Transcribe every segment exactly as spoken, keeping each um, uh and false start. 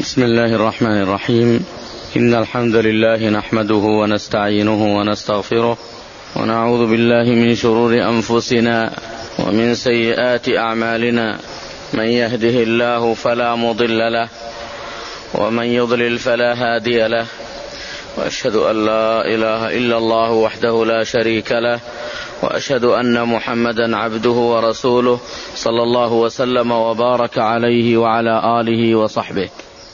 بسم الله الرحمن الرحيم. إن الحمد لله نحمده ونستعينه ونستغفره ونعوذ بالله من شرور أنفسنا ومن سيئات أعمالنا. من يهده الله فلا مضل له ومن يضلل فلا هادي له، وأشهد أن لا إله إلا الله وحده لا شريك له، وأشهد أن محمدا عبده ورسوله صلى الله وسلم وبارك عليه وعلى آله وصحبه.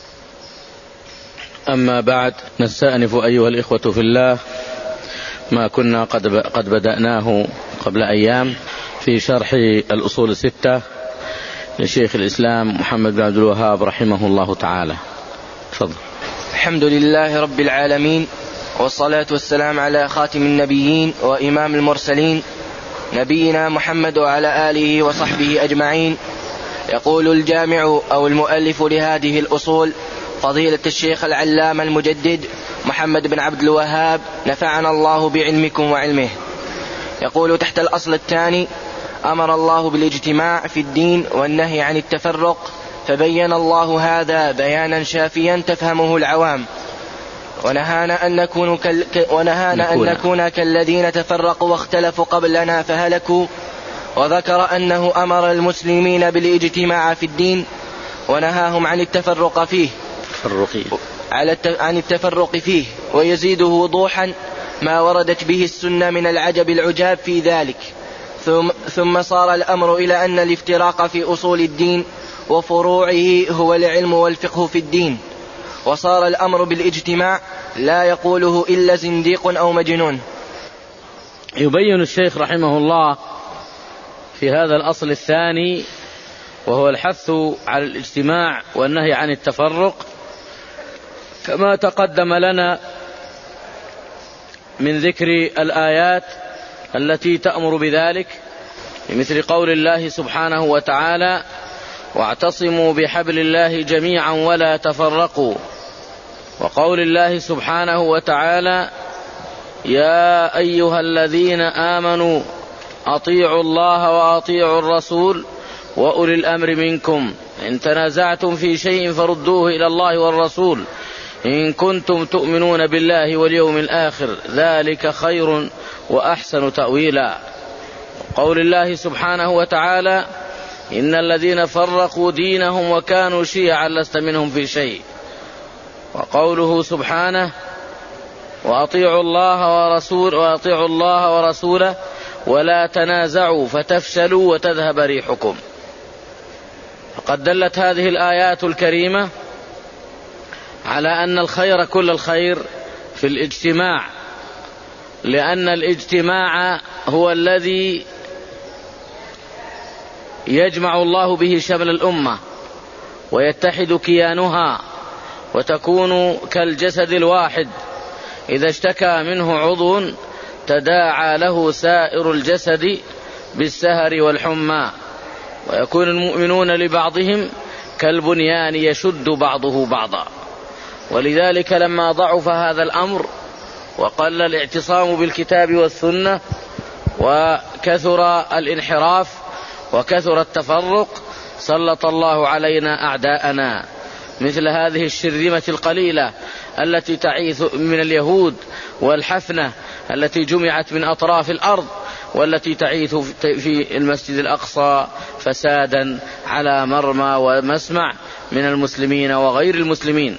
أما بعد، نستأنف أيها الإخوة في الله ما كنا قد قد بدأناه قبل أيام في شرح الأصول الستة لشيخ الإسلام محمد بن عبد الوهاب رحمه الله تعالى. تفضل. الحمد لله رب العالمين، والصلاة والسلام على خاتم النبيين وإمام المرسلين نبينا محمد وعلى آله وصحبه أجمعين. يقول الجامع أو المؤلف لهذه الأصول فضيلة الشيخ العلامة المجدد محمد بن عبد الوهاب نفعنا الله بعلمكم وعلمه. يقول تحت الأصل الثاني: أمر الله بالاجتماع في الدين والنهي عن التفرق، فبين الله هذا بيانا شافيا تفهمه العوام، ونهانا أن نكون, كال... ونهانا أن نكون كالذين تفرقوا واختلفوا قبلنا فهلكوا، وذكر أنه أمر المسلمين بالاجتماع في الدين ونهاهم عن التفرق فيه على الت... عن التفرق فيه ويزيده وضوحا ما وردت به السنة من العجب العجاب في ذلك. ثم, ثم صار الأمر إلى أن الافتراق في أصول الدين وفروعه هو العلم والفقه في الدين، وصار الأمر بالاجتماع لا يقوله إلا زنديق أو مجنون. يبين الشيخ رحمه الله في هذا الأصل الثاني، وهو الحث على الاجتماع والنهي عن التفرق، كما تقدم لنا من ذكر الآيات التي تأمر بذلك، مثل قول الله سبحانه وتعالى: واعتصموا بحبل الله جميعا ولا تفرقوا، وقول الله سبحانه وتعالى: يا أيها الذين آمنوا أطيعوا الله وأطيعوا الرسول وأولي الأمر منكم، إن تنازعتم في شيء فردوه إلى الله والرسول إن كنتم تؤمنون بالله واليوم الآخر، ذلك خير وأحسن تأويلا. وقول الله سبحانه وتعالى: إن الذين فرقوا دينهم وكانوا شيعا لست منهم في شيء. وقوله سبحانه: وأطيعوا الله ورسوله وأطيعوا الله ورسوله ولا تنازعوا فتفشلوا وتذهب ريحكم. فقد دلت هذه الآيات الكريمة على أن الخير كل الخير في الاجتماع، لأن الاجتماع هو الذي يجمع الله به شمل الأمة ويتحد كيانها وتكون كالجسد الواحد، إذا اشتكى منه عضو تداعى له سائر الجسد بالسهر والحمى، ويكون المؤمنون لبعضهم كالبنيان يشد بعضه بعضا. ولذلك لما ضعف هذا الأمر وقل الاعتصام بالكتاب والسنة وكثر الانحراف وكثر التفرق، سلط الله علينا أعداءنا مثل هذه الشرذمة القليلة التي تعيث من اليهود والحفنة التي جمعت من أطراف الأرض، والتي تعيث في المسجد الأقصى فسادا على مرمى ومسمع من المسلمين وغير المسلمين،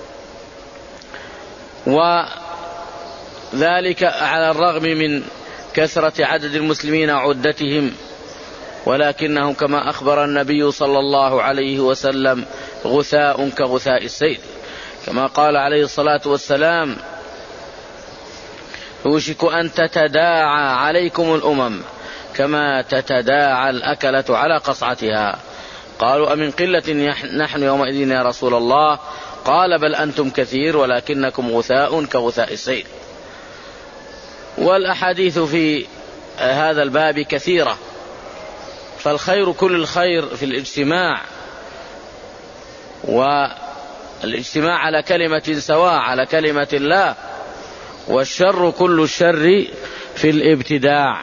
وذلك على الرغم من كثرة عدد المسلمين وعدتهم، ولكنهم كما أخبر النبي صلى الله عليه وسلم غثاء كغثاء السيل، كما قال عليه الصلاة والسلام: يوشك أن تتداعى عليكم الأمم كما تتداعى الأكلة على قصعتها. قالوا: أمن قلة نحن يومئذ يا رسول الله؟ قال: بل أنتم كثير ولكنكم غثاء كغثاء السيل. والأحاديث في هذا الباب كثيرة، فالخير كل الخير في الاجتماع، والاجتماع على كلمة سواء على كلمة الله، والشر كل الشر في الابتداع.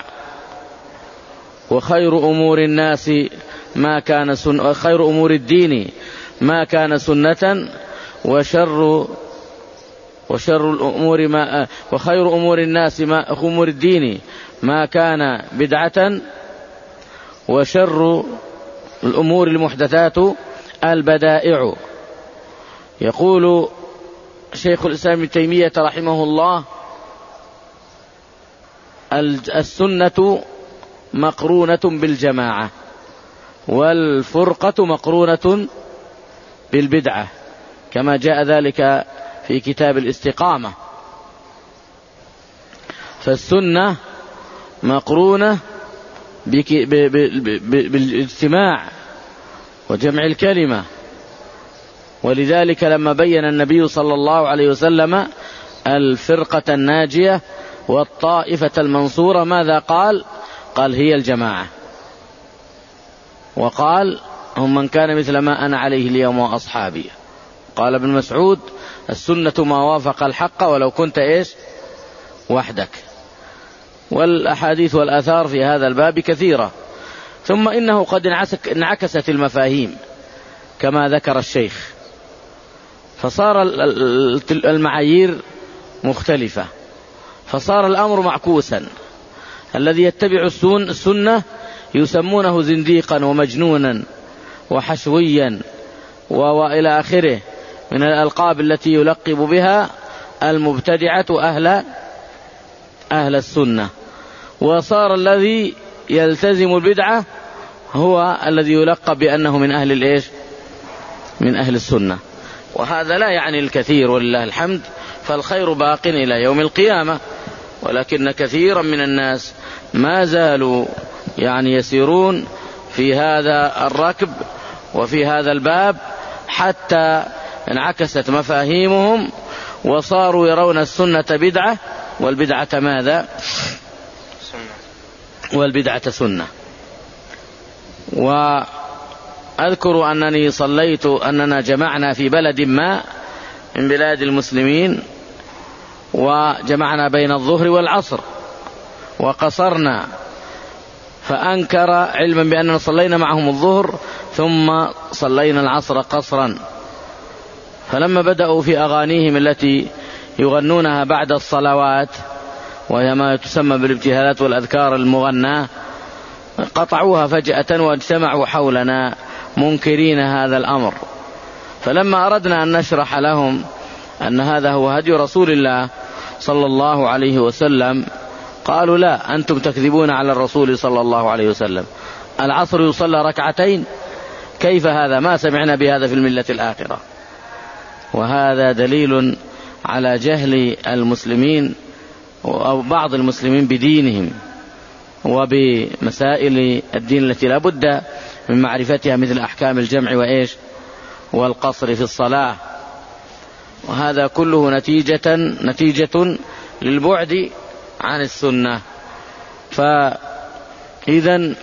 وخير أمور الناس ما كان سن... خير أمور الدين ما كان سنة وشر وشر الأمور ما وخير أمور الناس ما أمور الدين ما كان بدعة، وشر الأمور المحدثات البدائع. يقول شيخ الإسلام ابن تيمية رحمه الله: السنة مقرونة بالجماعة، والفرقة مقرونة بالبدعة، كما جاء ذلك في كتاب الاستقامة. فالسنة مقرونة بالاجتماع وجمع الكلمة، ولذلك لما بين النبي صلى الله عليه وسلم الفرقة الناجية والطائفة المنصورة ماذا قال؟ قال: هي الجماعة. وقال: هم من كان مثل ما أنا عليه اليوم وأصحابي. قال ابن مسعود: السنة ما وافق الحق ولو كنت إيش وحدك. والأحاديث والآثار في هذا الباب كثيرة. ثم إنه قد انعكست المفاهيم كما ذكر الشيخ، فصار المعايير مختلفة، فصار الأمر معكوسا. الذي يتبع السنة يسمونه زنديقا ومجنونا وحشويا وإلى آخره من الألقاب التي يلقب بها المبتدعة أهل أهل السنة. وصار الذي يلتزم البدعة هو الذي يلقب بأنه من أهل الإيش؟ من أهل السنة. وهذا لا يعني الكثير ولله الحمد، فالخير باق إلى يوم القيامة، ولكن كثيرا من الناس ما زالوا يعني يسيرون في هذا الركب وفي هذا الباب، حتى انعكست مفاهيمهم وصاروا يرون السنة بدعة والبدعة ماذا؟ والبدعة سنة. وأذكر أنني صليت أننا جمعنا في بلد ما من بلاد المسلمين، وجمعنا بين الظهر والعصر وقصرنا، فأنكر علما بأننا صلينا معهم الظهر ثم صلينا العصر قصرا. فلما بدأوا في أغانيهم التي يغنونها بعد الصلوات وهي ما تسمى بالابتهالات والأذكار المغناة، قطعوها فجأة واجتمعوا حولنا منكرين هذا الأمر. فلما أردنا أن نشرح لهم أن هذا هو هدي رسول الله صلى الله عليه وسلم، قالوا: لا، أنتم تكذبون على الرسول صلى الله عليه وسلم، العصر يصلى ركعتين، كيف هذا؟ ما سمعنا بهذا في الملة الآخرة. وهذا دليل على جهل المسلمين أو بعض المسلمين بدينهم وبمسائل الدين التي لا بد من معرفتها، مثل أحكام الجمع وإيش والقصر في الصلاة. وهذا كله نتيجة نتيجة للبعد عن السنة. فإذن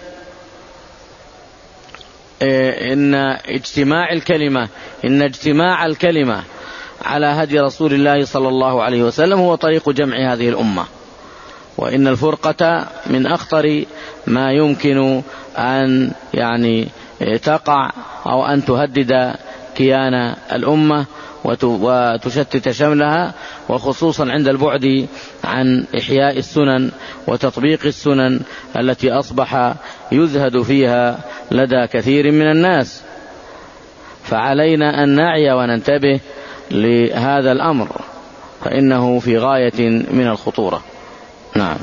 إن اجتماع الكلمة إن اجتماع الكلمة على هدي رسول الله صلى الله عليه وسلم هو طريق جمع هذه الأمة، وإن الفرقة من أخطر ما يمكن أن يعني تقع أو أن تهدد كيان الأمة وتشتت شملها، وخصوصا عند البعد عن إحياء السنن وتطبيق السنن التي أصبح يزهد فيها لدى كثير من الناس. فعلينا أن نعي وننتبه لهذا الأمر، فإنه في غاية من الخطورة. نعم.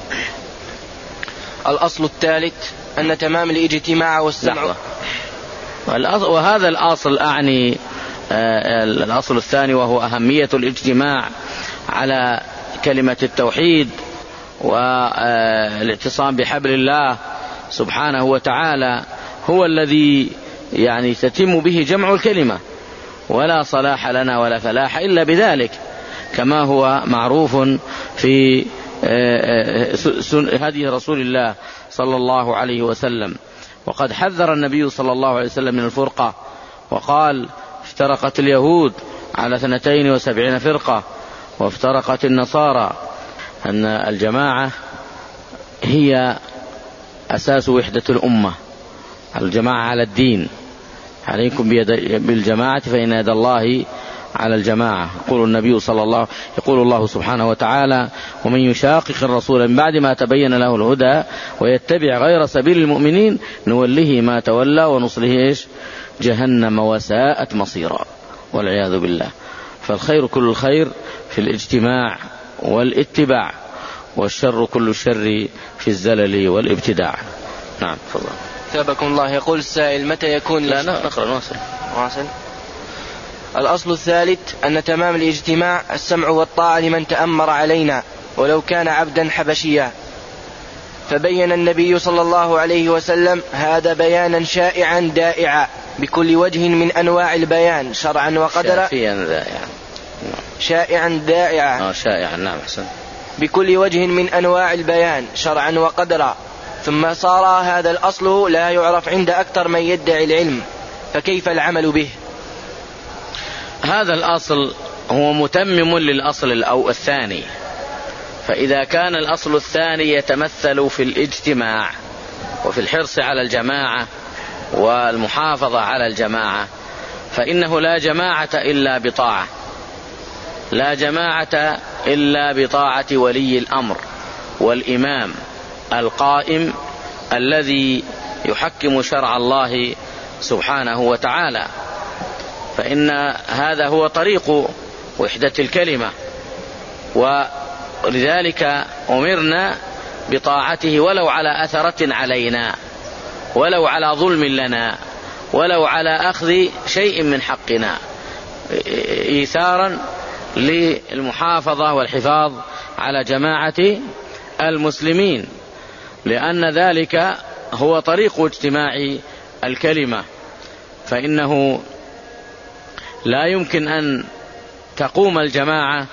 الأصل الثالث أن تمام الاجتماع والسمع. وهذا الأصل أعني الأصل الثاني، وهو أهمية الاجتماع على كلمة التوحيد والاعتصام بحبل الله سبحانه وتعالى، هو الذي يعني تتم به جمع الكلمة، ولا صلاح لنا ولا فلاح إلا بذلك، كما هو معروف في هدي رسول الله صلى الله عليه وسلم. وقد حذر النبي صلى الله عليه وسلم من الفرقة، وقال: افترقت اليهود على اثنتين وسبعين فرقة وافترقت النصارى. أن الجماعة هي أساس وحدة الأمة، الجماعة على الدين. عليكم بالجماعة فإن يد الله على الجماعة. يقول النبي صلى الله يقول الله سبحانه وتعالى: ومن يشاقق الرسول من بعد ما تبين له الهدى ويتبع غير سبيل المؤمنين نوله ما تولى ونصله إيش؟ جهنم وساءت مصيرا، والعياذ بالله. فالخير كل الخير في الاجتماع والاتباع، والشر كل الشر في الزلل والابتداع. نعم تفضل. ثابكم الله. يقول السائل: متى يكون لا نقرأ نواصل. واصل. الأصل الثالث أن تمام الاجتماع السمع والطاعة لمن تأمر علينا ولو كان عبدا حبشيا، فبين النبي صلى الله عليه وسلم هذا بيانا شائعا دائعا بكل وجه من أنواع البيان شرعا وقدرا. شائعا دائعا آه شائعا نعم حسن. بكل وجه من أنواع البيان شرعا وقدرا، ثم صار هذا الأصل لا يعرف عند أكثر من يدعي العلم، فكيف العمل به؟ هذا الأصل هو متمم للأصل الأو الثاني، فإذا كان الأصل الثاني يتمثل في الاجتماع وفي الحرص على الجماعة والمحافظة على الجماعة، فإنه لا جماعة إلا بطاعة، لا جماعة إلا بطاعة ولي الأمر والإمام القائم الذي يحكم شرع الله سبحانه وتعالى، فإن هذا هو طريق وحدة الكلمة، ولذلك أمرنا بطاعته ولو على أثرة علينا، ولو على ظلم لنا، ولو على أخذ شيء من حقنا، إيثارا للمحافظة والحفاظ على جماعة المسلمين، لأن ذلك هو طريق اجتماع الكلمة. فإنه لا يمكن أن تقوم الجماعة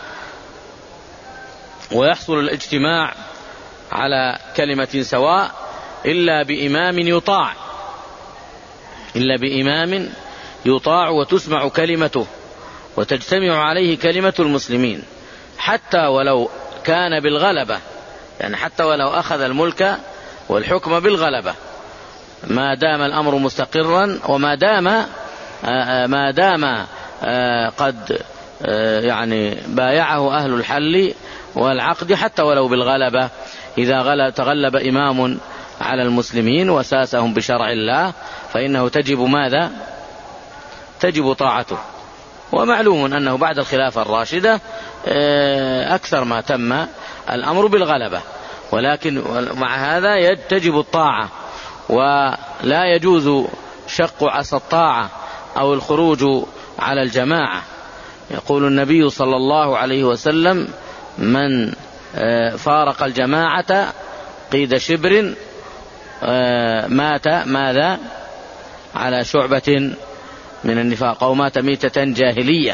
ويحصل الاجتماع على كلمة سواء إلا بإمام يطاع، إلا بإمام يطاع وتسمع كلمته وتجتمع عليه كلمة المسلمين، حتى ولو كان بالغلبة، يعني حتى ولو أخذ الملك والحكم بالغلبة، ما دام الأمر مستقرا، وما دام ما دام قد يعني بايعه أهل الحل والعقد، حتى ولو بالغلبة. إذا تغلب إمام على المسلمين وساسهم بشرع الله فإنه تجب ماذا؟ تجب طاعته. ومعلوم أنه بعد الخلافة الراشدة أكثر ما تم الأمر بالغلبة، ولكن مع هذا تجب الطاعة، ولا يجوز شق عصا الطاعة أو الخروج على الجماعة. يقول النبي صلى الله عليه وسلم: من فارق الجماعة قيد شبر مات ماذا؟ على شعبة من النفاق، أو مات ميتة جاهلية.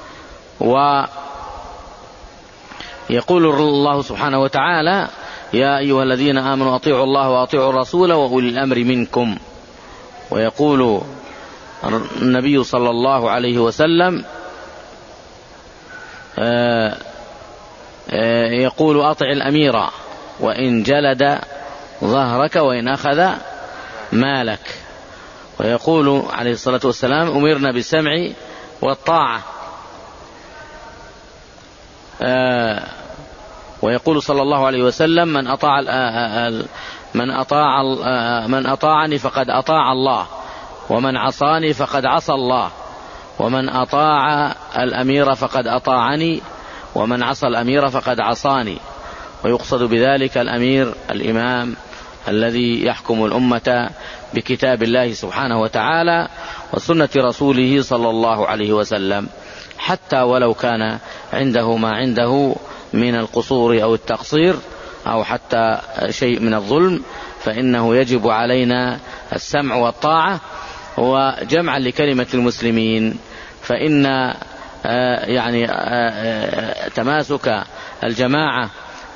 ويقول الله سبحانه وتعالى: يا أيها الذين آمنوا أطيعوا الله وأطيعوا الرسول وأولي الأمر منكم. ويقول النبي صلى الله عليه وسلم: يقول: أطع الأمير وإن جلد ظهرك وإن أخذ مالك. ويقول عليه الصلاة والسلام: أمرنا بالسمع والطاعة. ويقول صلى الله عليه وسلم: من أطاع من أطاع من أطاعني فقد أطاع الله، ومن عصاني فقد عصى الله، ومن أطاع الأمير فقد أطاعني، ومن عصى الأمير فقد عصاني. ويقصد بذلك الأمير الإمام الذي يحكم الأمة بكتاب الله سبحانه وتعالى وسنة رسوله صلى الله عليه وسلم، حتى ولو كان عنده ما عنده من القصور أو التقصير أو حتى شيء من الظلم، فإنه يجب علينا السمع والطاعة وجمعا لكلمة المسلمين. فإن يعني تماسك الجماعة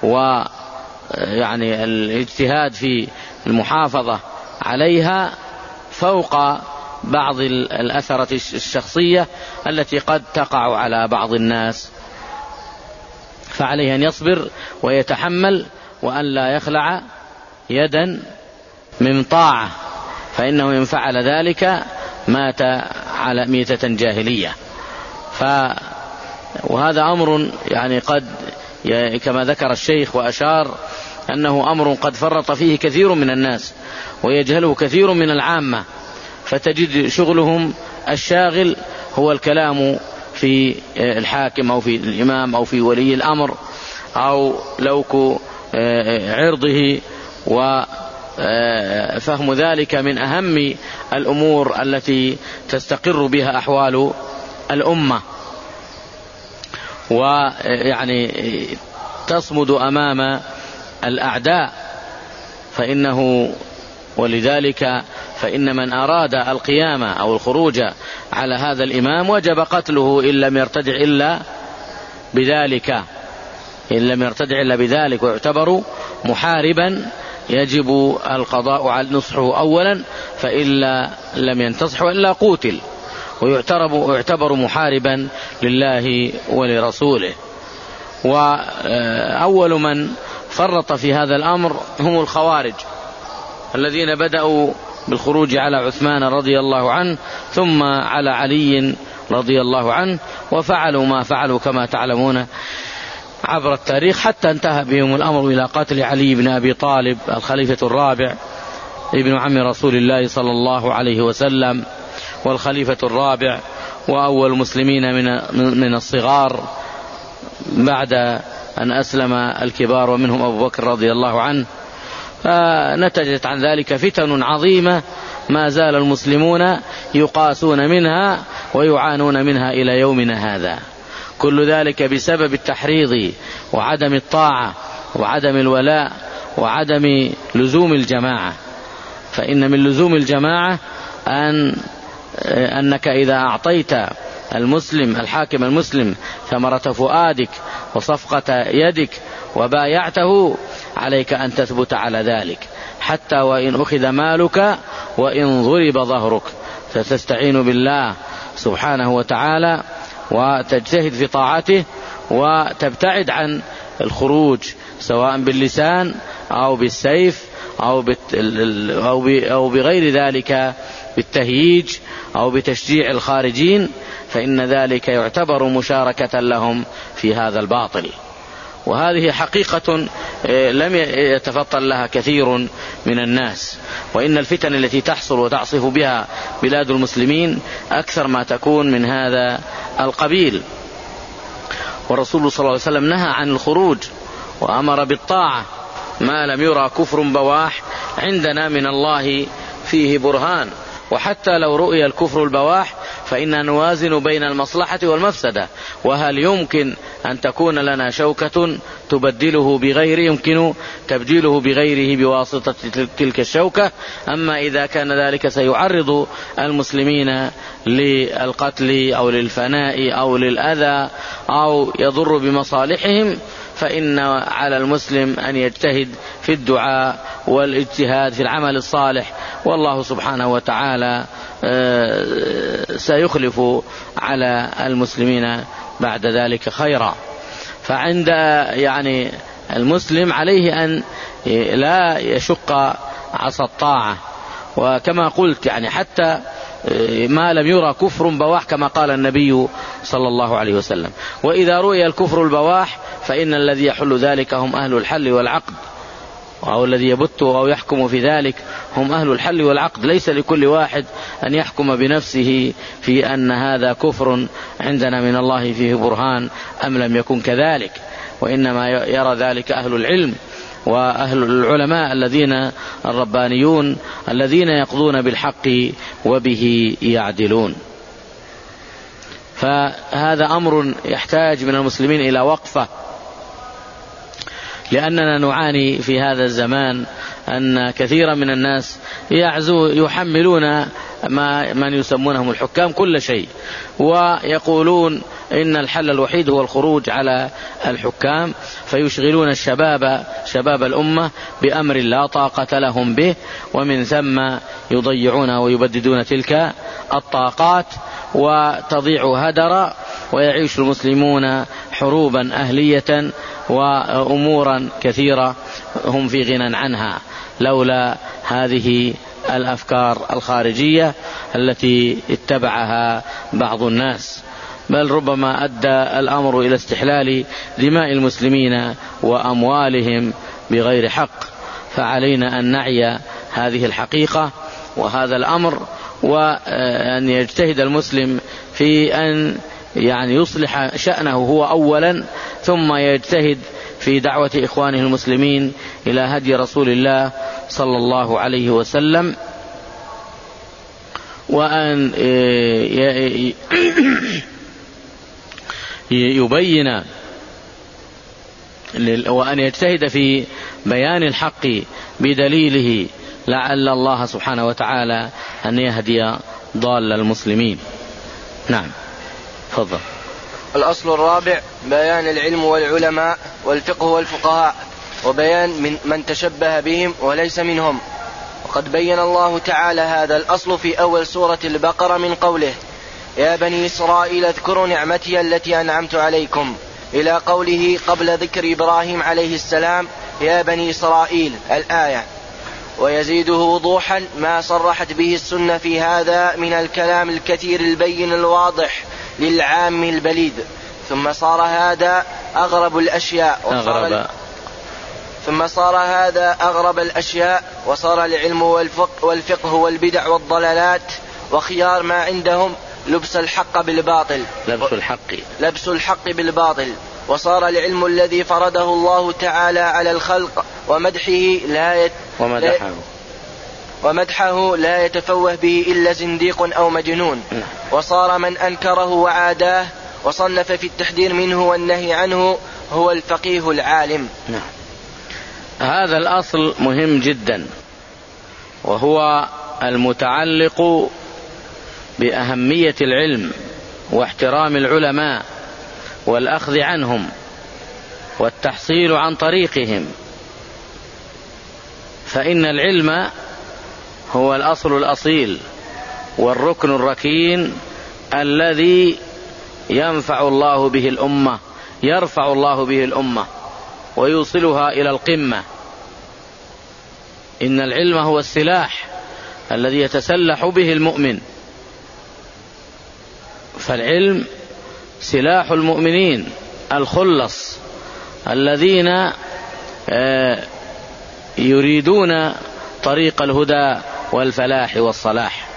ويعني الاجتهاد في المحافظة عليها فوق بعض الأثرة الشخصية التي قد تقع على بعض الناس، فعليه أن يصبر ويتحمل وأن لا يخلع يدا من طاعة، فإنه إن فعل ذلك مات على ميتة جاهلية. ف وهذا أمر يعني قد كما ذكر الشيخ وأشار أنه أمر قد فرط فيه كثير من الناس ويجهله كثير من العامة، فتجد شغلهم الشاغل هو الكلام في الحاكم أو في الإمام أو في ولي الأمر أو لوك عرضه، وفهم ذلك من أهم الأمور التي تستقر بها أحوال الأمة، ويعني تصمد أمام الأعداء. فإنه ولذلك فإن من أراد القيامة أو الخروج على هذا الإمام وجب قتله إن لم يرتدع إلا بذلك إن لم يرتدع إلا بذلك ويعتبر محاربا، يجب القضاء على نصحه أولا، فإلا لم ينتصح إلا قوتل، ويعتبر محاربا لله ولرسوله. وأول من فرط في هذا الأمر هم الخوارج الذين بدأوا بالخروج على عثمان رضي الله عنه ثم على علي رضي الله عنه، وفعلوا ما فعلوا كما تعلمون عبر التاريخ، حتى انتهى بهم الأمر إلى قتل علي بن أبي طالب الخليفة الرابع ابن عم رسول الله صلى الله عليه وسلم، والخليفة الرابع وأول المسلمين من من الصغار بعد أن أسلم الكبار ومنهم أبو بكر رضي الله عنه. فنتجت عن ذلك فتن عظيمة ما زال المسلمون يقاسون منها ويعانون منها إلى يومنا هذا، كل ذلك بسبب التحريض وعدم الطاعة وعدم الولاء وعدم لزوم الجماعة. فإن من لزوم الجماعة أن أنك إذا أعطيت المسلم الحاكم المسلم ثمرة فؤادك وصفقة يدك وبايعته، عليك أن تثبت على ذلك حتى وإن أخذ مالك وإن ضرب ظهرك، فتستعين بالله سبحانه وتعالى وتجتهد في طاعته وتبتعد عن الخروج سواء باللسان أو بالسيف أو, أو بغير ذلك بالتهييج أو بتشجيع الخارجين، فإن ذلك يعتبر مشاركة لهم في هذا الباطل. وهذه حقيقة لم يتفطن لها كثير من الناس، وإن الفتن التي تحصل وتعصف بها بلاد المسلمين أكثر ما تكون من هذا القبيل. والرسول صلى الله عليه وسلم نهى عن الخروج وأمر بالطاعة ما لم يرى كفر بواح عندنا من الله فيه برهان، وحتى لو رؤي الكفر البواح فإننا نوازن بين المصلحة والمفسدة، وهل يمكن أن تكون لنا شوكة تبدله بغير يمكن تبديله بغيره بواسطة تلك الشوكة؟ أما إذا كان ذلك سيعرض المسلمين للقتل أو للفناء أو للأذى أو يضر بمصالحهم، فإن على المسلم أن يجتهد في الدعاء والاجتهاد في العمل الصالح، والله سبحانه وتعالى سيخلف على المسلمين بعد ذلك خيرا. فعند يعني المسلم عليه أن لا يشق عصا الطاعة، وكما قلت يعني حتى ما لم يرى كفر بواح كما قال النبي صلى الله عليه وسلم. وإذا رؤي الكفر البواح فإن الذي يحل ذلك هم أهل الحل والعقد، أو الذي يبت أو يحكم في ذلك هم أهل الحل والعقد. ليس لكل واحد أن يحكم بنفسه في أن هذا كفر عندنا من الله فيه برهان أم لم يكن كذلك، وإنما يرى ذلك أهل العلم وأهل العلماء الذين الربانيون الذين يقضون بالحق وبه يعدلون. فهذا أمر يحتاج من المسلمين إلى وقفة، لأننا نعاني في هذا الزمان أن كثيرا من الناس يعزو يحملون ما من يسمونهم الحكام كل شيء، ويقولون إن الحل الوحيد هو الخروج على الحكام، فيشغلون الشباب شباب الأمة بأمر لا طاقة لهم به، ومن ثم يضيعون ويبددون تلك الطاقات وتضيع هدرا، ويعيش المسلمون حروبا أهلية وأمورا كثيرة هم في غنى عنها لولا هذه الأفكار الخارجية التي اتبعها بعض الناس. بل ربما أدى الأمر إلى استحلال دماء المسلمين وأموالهم بغير حق. فعلينا أن نعي هذه الحقيقة وهذا الأمر، وأن يجتهد المسلم في أن يعني يصلح شأنه هو أولا، ثم يجتهد في دعوة إخوانه المسلمين إلى هدي رسول الله صلى الله عليه وسلم، وأن يبين وأن يجتهد في بيان الحق بدليله، لعل الله سبحانه وتعالى أن يهدي ضال المسلمين. نعم، تفضل. الأصل الرابع بيان العلم والعلماء والفقه والفقهاء، وبيان من, من تشبه بهم وليس منهم. وقد بين الله تعالى هذا الأصل في أول سورة البقرة من قوله: يا بني إسرائيل اذكروا نعمتي التي أنعمت عليكم، إلى قوله قبل ذكر إبراهيم عليه السلام: يا بني إسرائيل، الآية. ويزيده وضوحا ما صرحت به السنة في هذا من الكلام الكثير البين الواضح للعام البليد. ثم صار هذا أغرب الأشياء أغرب. ثم صار هذا أغرب الأشياء وصار العلم والفقه, والفقه والبدع والضلالات وخيار ما عندهم لبس الحق بالباطل لبس الحق لبس الحق بالباطل وصار العلم الذي فرضه الله تعالى على الخلق ومدحه لا يت... ومدحه ومدحه لا يتفوه به إلا زنديق أو مجنون. وصار من أنكره وعاداه وصنف في التحذير منه والنهي عنه هو الفقيه العالم. نعم. هذا الأصل مهم جدا، وهو المتعلق بأهمية العلم واحترام العلماء والأخذ عنهم والتحصيل عن طريقهم، فإن العلم هو الأصل الأصيل والركن الركين الذي ينفع الله به الأمة، يرفع الله به الأمة ويوصلها إلى القمة. إن العلم هو السلاح الذي يتسلح به المؤمن، فالعلم سلاح المؤمنين الخلص الذين يريدون طريق الهدى والفلاح والصلاح.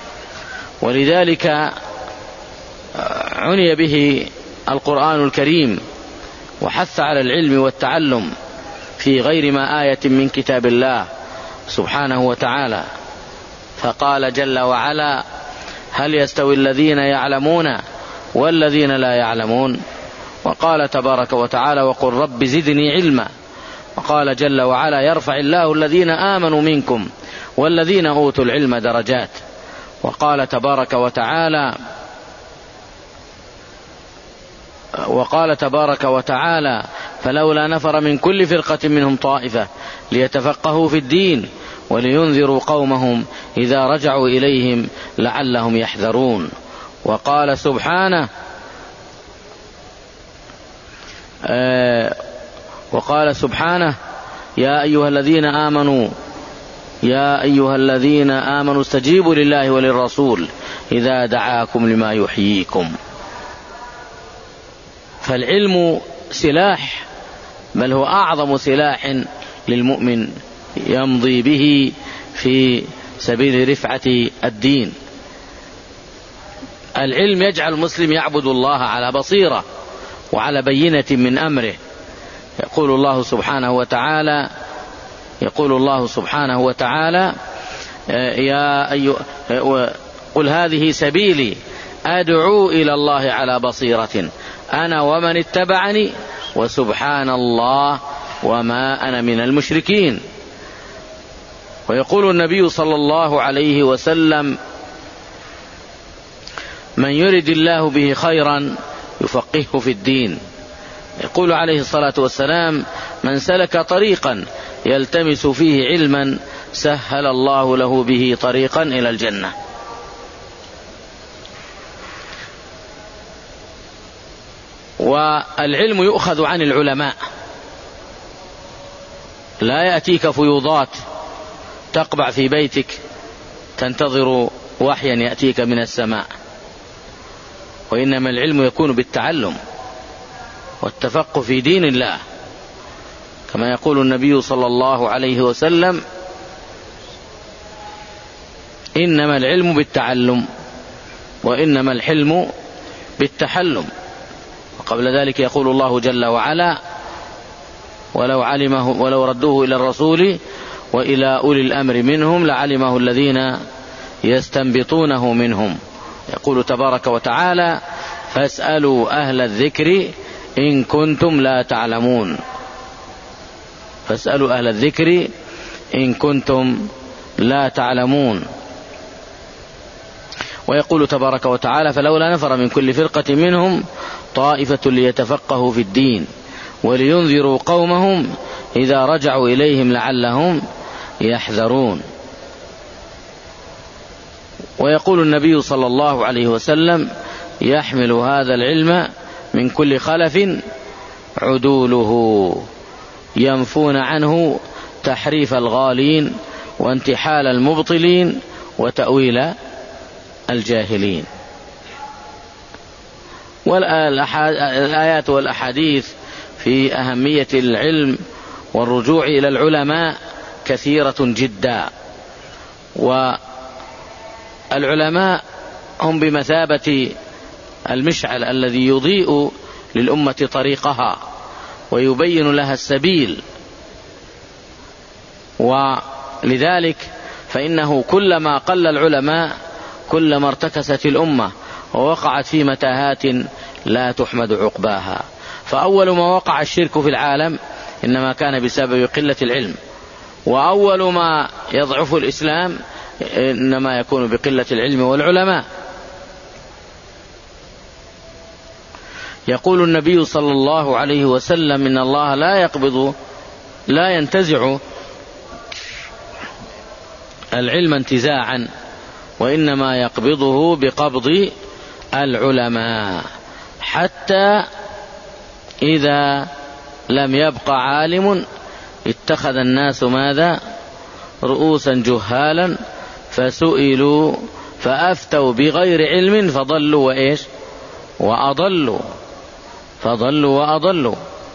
ولذلك عني به القرآن الكريم وحث على العلم والتعلم في غير ما آية من كتاب الله سبحانه وتعالى، فقال جل وعلا: هل يستوي الذين يعلمون والذين لا يعلمون؟ وقال تبارك وتعالى: وقل رب زدني علما. وقال جل وعلا: يرفع الله الذين آمنوا منكم والذين أوتوا العلم درجات. وقال تبارك وتعالى وقال تبارك وتعالى: فلولا نفر من كل فرقة منهم طائفة ليتفقهوا في الدين ولينذروا قومهم إذا رجعوا إليهم لعلهم يحذرون. وقال سبحانه آه وقال سبحانه: يا أيها الذين آمنوا يا أيها الذين آمنوا استجيبوا لله وللرسول إذا دعاكم لما يحييكم. فالعلم سلاح، بل هو أعظم سلاح للمؤمن يمضي به في سبيل رفعة الدين. العلم يجعل المسلم يعبد الله على بصيرة وعلى بينة من أمره. يقول الله سبحانه وتعالى يقول الله سبحانه وتعالى: يا أيها قل هذه سبيلي أدعو إلى الله على بصيرة أنا ومن اتبعني وسبحان الله وما أنا من المشركين. ويقول النبي صلى الله عليه وسلم: من يرد الله به خيرا يفقهه في الدين. يقول عليه الصلاة والسلام: من سلك طريقا يلتمس فيه علما سهل الله له به طريقا إلى الجنة. والعلم يؤخذ عن العلماء، لا يأتيك فيوضات تقبع في بيتك تنتظر وحيا يأتيك من السماء، وإنما العلم يكون بالتعلم والتفقه في دين الله، كما يقول النبي صلى الله عليه وسلم: إنما العلم بالتعلم وإنما الحلم بالتحلم. وقبل ذلك يقول الله جل وعلا: ولو علمه ولو ردوه إلى الرسول وإلى أولي الأمر منهم لعلمه الذين يستنبطونه منهم. يقول تبارك وتعالى: فاسألوا أهل الذكر إن كنتم لا تعلمون. فاسألوا أهل الذكر إن كنتم لا تعلمون. ويقول تبارك وتعالى: فلولا نفر من كل فرقة منهم طائفة ليتفقهوا في الدين ولينذروا قومهم إذا رجعوا إليهم لعلهم يحذرون. ويقول النبي صلى الله عليه وسلم: يحمل هذا العلم من كل خلف عدوله ينفون عنه تحريف الغالين وانتحال المبطلين وتأويل الجاهلين. والآيات والأحاديث في أهمية العلم والرجوع إلى العلماء كثيرة جدا، والعلماء هم بمثابة المشعل الذي يضيء للأمة طريقها ويبين لها السبيل. ولذلك فإنه كلما قل العلماء كلما ارتكست الأمة ووقعت في متاهات لا تحمد عقباها. فأول ما وقع الشرك في العالم إنما كان بسبب قلة العلم، وأول ما يضعف الإسلام إنما يكون بقلة العلم والعلماء. يقول النبي صلى الله عليه وسلم: إن الله لا يقبض لا ينتزع العلم انتزاعا، وإنما يقبضه بقبض العلماء، حتى إذا لم يبق عالم اتخذ الناس ماذا؟ رؤوسا جهالا فسئلوا فأفتوا بغير علم فضلوا وإيش؟ وأضلوا فضلوا وأضلوا.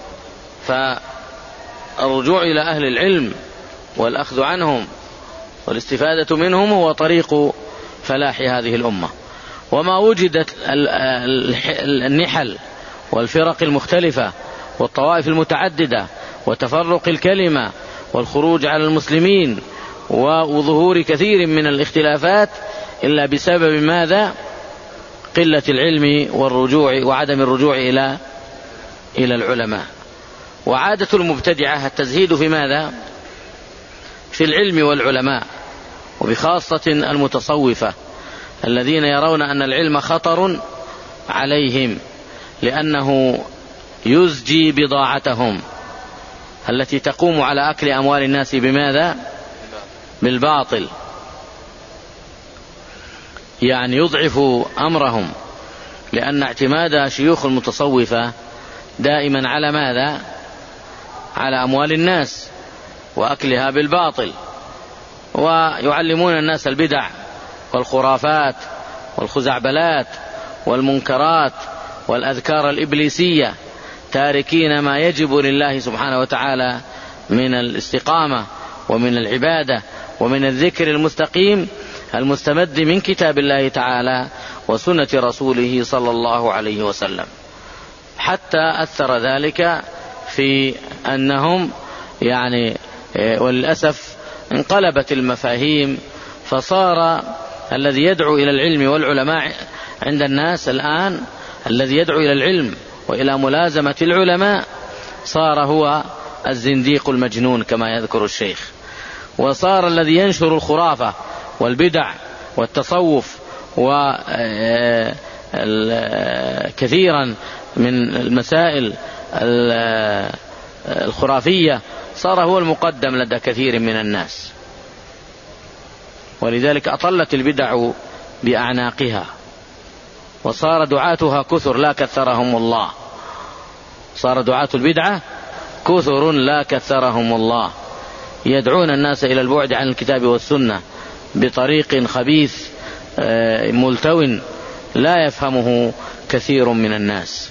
فالرجوع إلى أهل العلم والأخذ عنهم والاستفادة منهم هو طريق فلاح هذه الأمة. وما وجدت النحل والفرق المختلفة والطوائف المتعددة وتفرق الكلمة والخروج على المسلمين وظهور كثير من الاختلافات إلا بسبب ماذا؟ قلة العلم والرجوع وعدم الرجوع إلى إلى العلماء. وعادة المبتدعة التزهيد في ماذا؟ في العلم والعلماء، وبخاصة المتصوفة الذين يرون أن العلم خطر عليهم لأنه يزجي بضاعتهم التي تقوم على أكل أموال الناس بماذا؟ بالباطل. يعني يضعف أمرهم، لأن اعتماد شيوخ المتصوفة دائما على ماذا؟ على أموال الناس وأكلها بالباطل، ويعلمون الناس البدع والخرافات والخزعبلات والمنكرات والأذكار الإبليسية، تاركين ما يجب لله سبحانه وتعالى من الاستقامة ومن العبادة ومن الذكر المستقيم المستمد من كتاب الله تعالى وسنة رسوله صلى الله عليه وسلم. حتى أثر ذلك في أنهم يعني وللأسف انقلبت المفاهيم، فصار الذي يدعو إلى العلم والعلماء عند الناس الآن، الذي يدعو إلى العلم وإلى ملازمة العلماء صار هو الزنديق المجنون كما يذكر الشيخ، وصار الذي ينشر الخرافة والبدع والتصوف وكثيرا من المسائل الخرافية صار هو المقدم لدى كثير من الناس. ولذلك أطلت البدع بأعناقها، وصار دعاتها كثر لا كثرهم الله. صار دعاة البدعة كثر لا كثرهم الله، يدعون الناس إلى البعد عن الكتاب والسنة بطريق خبيث ملتو لا يفهمه كثير من الناس.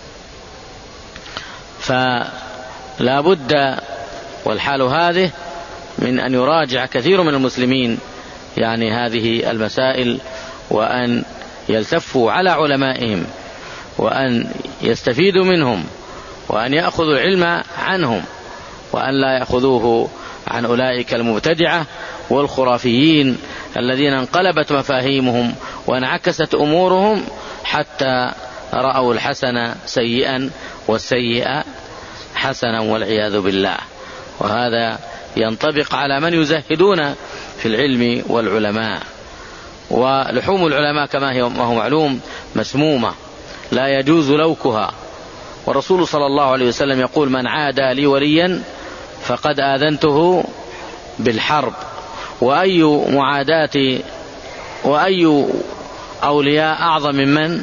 فلا بد والحال هذه من أن يراجع كثير من المسلمين يعني هذه المسائل، وأن يلتفوا على علمائهم، وأن يستفيدوا منهم، وأن يأخذوا العلم عنهم، وأن لا يأخذوه عن أولئك المبتدعة والخرافيين الذين انقلبت مفاهيمهم وانعكست أمورهم حتى رأوا الحسن سيئا والسيئ حسنا والعياذ بالله. وهذا ينطبق على من يزهدون في العلم والعلماء. ولحوم العلماء كما هو معلوم مسمومة لا يجوز لوكها، والرسول صلى الله عليه وسلم يقول: من عادى لي وليا فقد آذنته بالحرب. وأي معاداة وأي أولياء أعظم من من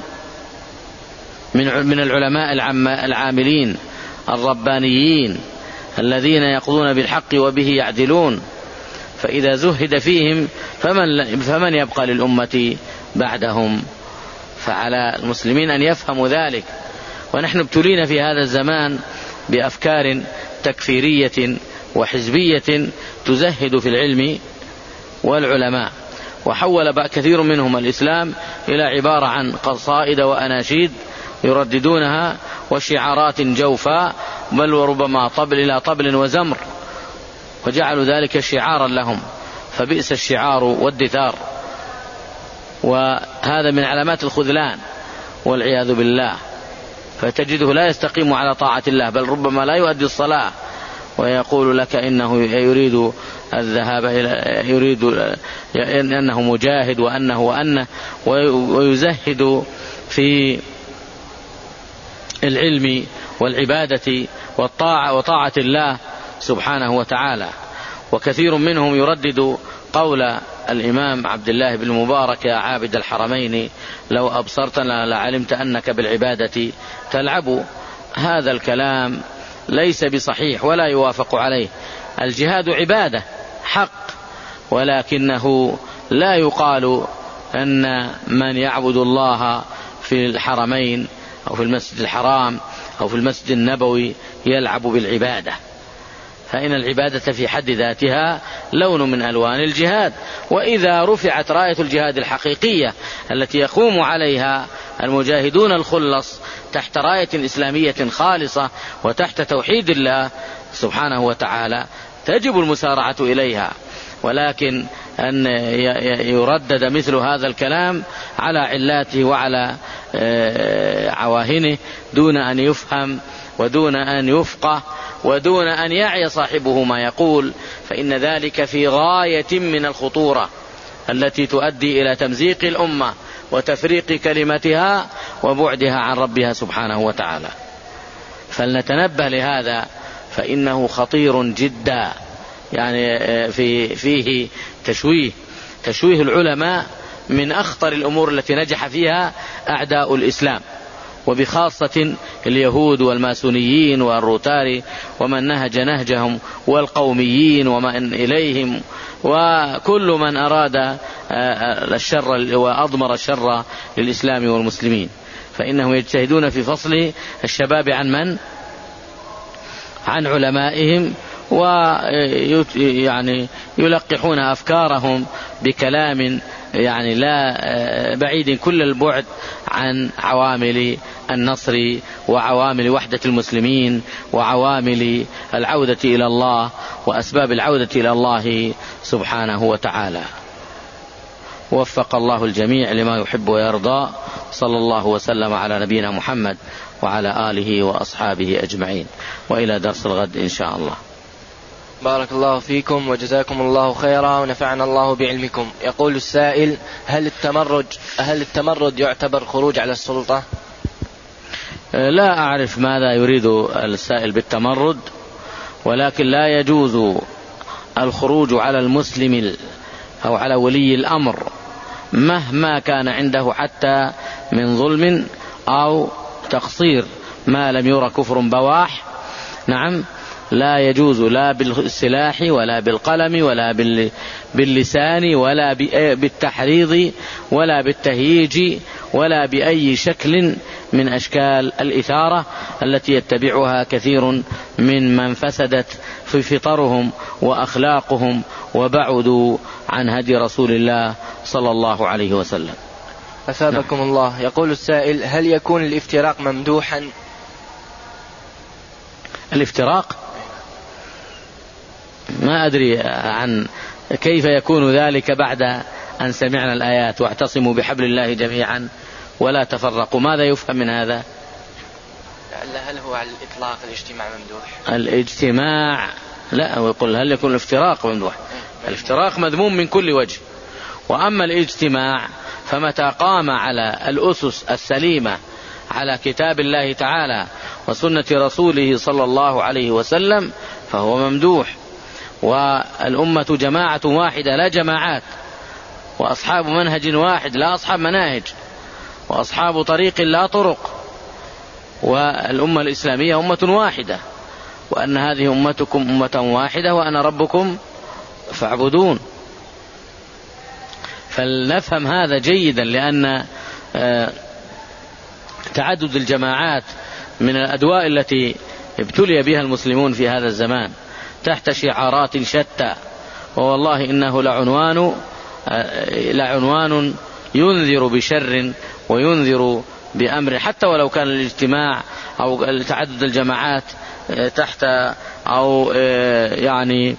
من العلماء العاملين الربانيين الذين يقضون بالحق وبه يعدلون. فإذا زهد فيهم فمن, فمن يبقى للأمة بعدهم؟ فعلى المسلمين أن يفهموا ذلك. ونحن ابتلينا في هذا الزمان بأفكار تكفيرية وحزبية تزهد في العلم والعلماء، وحول كثير منهم الإسلام إلى عبارة عن قصائد وأناشيد يرددونها وشعارات جوفاء، بل وربما طبل إلى طبل وزمر، وجعلوا ذلك شعارا لهم، فبئس الشعار والدثار. وهذا من علامات الخذلان والعياذ بالله. فتجده لا يستقيم على طاعة الله، بل ربما لا يؤدي الصلاة، ويقول لك إنه يريد الذهاب إلى يريد أنه مجاهد وأنه وأنه ويزهد في العلم والعبادة والطاعة وطاعة الله سبحانه وتعالى. وكثير منهم يردد قول الإمام عبد الله بن المبارك: يا عابد الحرمين لو أبصرتنا لعلمت أنك بالعبادة تلعب. هذا الكلام ليس بصحيح ولا يوافق عليه. الجهاد عبادة حق، ولكنه لا يقال أن من يعبد الله في الحرمين أو في المسجد الحرام أو في المسجد النبوي يلعب بالعبادة، فإن العبادة في حد ذاتها لون من ألوان الجهاد. وإذا رفعت راية الجهاد الحقيقية التي يقوم عليها المجاهدون الخلص تحت راية إسلامية خالصة وتحت توحيد الله سبحانه وتعالى، تجب المسارعة إليها. ولكن أن يردد مثل هذا الكلام على علاته وعلى عواهنه دون أن يفهم ودون أن يفقه ودون أن يعي صاحبه ما يقول، فإن ذلك في غاية من الخطورة التي تؤدي إلى تمزيق الأمة وتفريق كلمتها وبعدها عن ربها سبحانه وتعالى. فلنتنبه لهذا، فإنه خطير جدا. يعني في فيه تشويه تشويه العلماء من أخطر الأمور التي نجح فيها أعداء الإسلام، وبخاصة اليهود والماسونيين والروتاري ومن نهج نهجهم والقوميين ومن إليهم، وكل من أراد الشر وأضمر الشر للإسلام والمسلمين. فإنهم يجتهدون في فصل الشباب عن من؟ عن علمائهم، ويعني يلقحون أفكارهم بكلام يعني لا بعيد كل البعد عن عوامل النصر وعوامل وحدة المسلمين وعوامل العودة إلى الله وأسباب العودة إلى الله سبحانه وتعالى. وفق الله الجميع لما يحب ويرضى. صلى الله وسلم على نبينا محمد وعلى آله وأصحابه أجمعين، وإلى درس الغد إن شاء الله. بارك الله فيكم وجزاكم الله خيرا ونفعنا الله بعلمكم. يقول السائل: هل التمرد هل التمرد يعتبر خروج على السلطة؟ لا أعرف ماذا يريد السائل بالتمرد، ولكن لا يجوز الخروج على المسلم أو على ولي الأمر مهما كان عنده حتى من ظلم أو تقصير، ما لم يرى كفر بواح. نعم. لا يجوز لا بالسلاح ولا بالقلم ولا باللسان ولا بالتحريض ولا بالتهييج ولا بأي شكل من أشكال الإثارة التي يتبعها كثير من من فسدت في فطرهم وأخلاقهم وبعدوا عن هدي رسول الله صلى الله عليه وسلم. أثابكم نعم. الله. يقول السائل: هل يكون الافتراق ممدوحا؟ الافتراق ما أدري عن كيف يكون ذلك بعد أن سمعنا الآيات واعتصموا بحبل الله جميعا ولا تفرقوا. ماذا يفهم من هذا؟ هل هو على الإطلاق الاجتماع ممدوح؟ الاجتماع لا، ويقول هل يكون الافتراق ممدوح؟ الافتراق مذموم من كل وجه، وأما الاجتماع فمتى قام على الأسس السليمة على كتاب الله تعالى وسنة رسوله صلى الله عليه وسلم فهو ممدوح. والأمة جماعة واحدة لا جماعات، وأصحاب منهج واحد لا أصحاب مناهج، وأصحاب طريق لا طرق، والأمة الإسلامية أمة واحدة، وأن هذه أمتكم أمة واحدة وأنا ربكم فاعبدون. فلنفهم هذا جيدا، لأن تعدد الجماعات من الأدواء التي ابتلي بها المسلمون في هذا الزمان تحت شعارات شتى، ووالله إنه لعنوان لعنوان ينذر بشر وينذر بأمر، حتى ولو كان الاجتماع أو تعدد الجماعات تحت أو يعني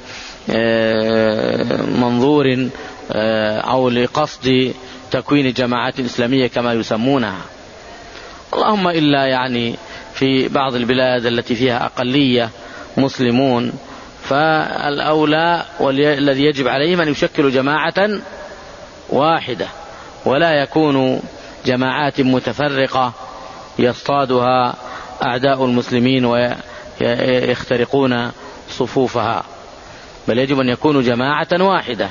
منظور أو لقصد تكوين جماعات إسلامية كما يسمونها. اللهم إلا يعني في بعض البلاد التي فيها أقلية مسلمون، فالأولى والذي يجب عليهم أن يشكلوا جماعة واحدة، ولا يكون جماعات متفرقة يصطادها أعداء المسلمين ويخترقون صفوفها، بل يجب أن يكونوا جماعة واحدة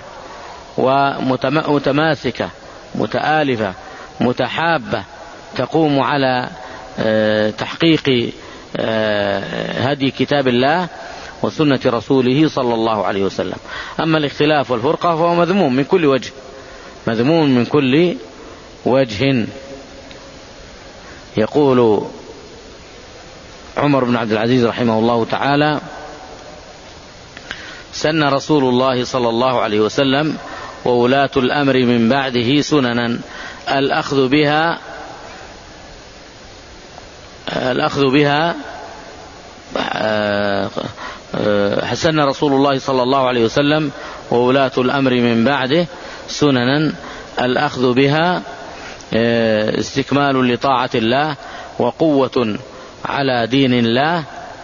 ومتماسكة متآلفة متحابة تقوم على تحقيق هدي كتاب الله وسنة رسوله صلى الله عليه وسلم. أما الاختلاف والفرقة فهو مذموم من كل وجه، مذموم من كل وجه. يقول عمر بن عبد العزيز رحمه الله تعالى: سن رسول الله صلى الله عليه وسلم وولاة الأمر من بعده سننا الأخذ بها الأخذ بها حسن رسول الله صلى الله عليه وسلم وولاة الأمر من بعده سننا الأخذ بها استكمال لطاعة الله وقوة على دين الله.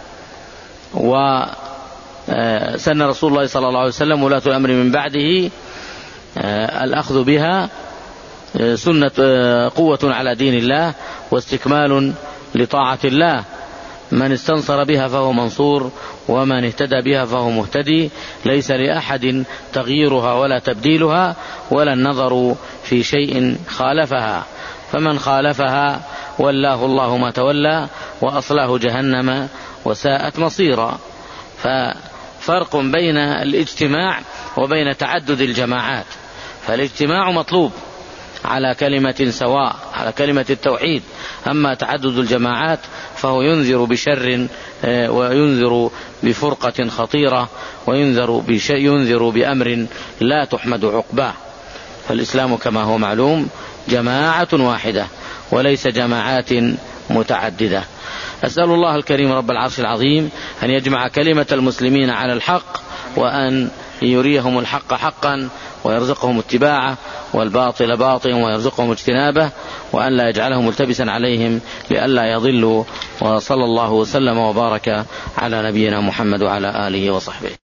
وسن رسول الله صلى الله عليه وسلم ولاة الأمر من بعده الأخذ بها سنة قوة على دين الله واستكمال لطاعة الله. من استنصر بها فهو منصور، ومن اهتدى بها فهو مهتدي، ليس لأحد تغييرها ولا تبديلها ولا النظر في شيء خالفها، فمن خالفها ولاه الله ما تولى وأصلاه جهنم وساءت مصيرا. ففرق بين الاجتماع وبين تعدد الجماعات، فالاجتماع مطلوب على كلمة سواء، على كلمة التوحيد. أما تعدد الجماعات فهو ينذر بشر وينذر بفرقة خطيرة وينذر ينذر بأمر لا تحمد عقباه. فالإسلام كما هو معلوم جماعة واحدة وليس جماعات متعددة. أسأل الله الكريم رب العرش العظيم أن يجمع كلمة المسلمين على الحق، وأن يريهم الحق حقا ويرزقهم اتباعه، والباطل باطلا ويرزقهم اجتنابه، وأن لا يجعلهم ملتبسا عليهم لئلا يضلوا. وصلى الله وسلم وبارك على نبينا محمد وعلى آله وصحبه.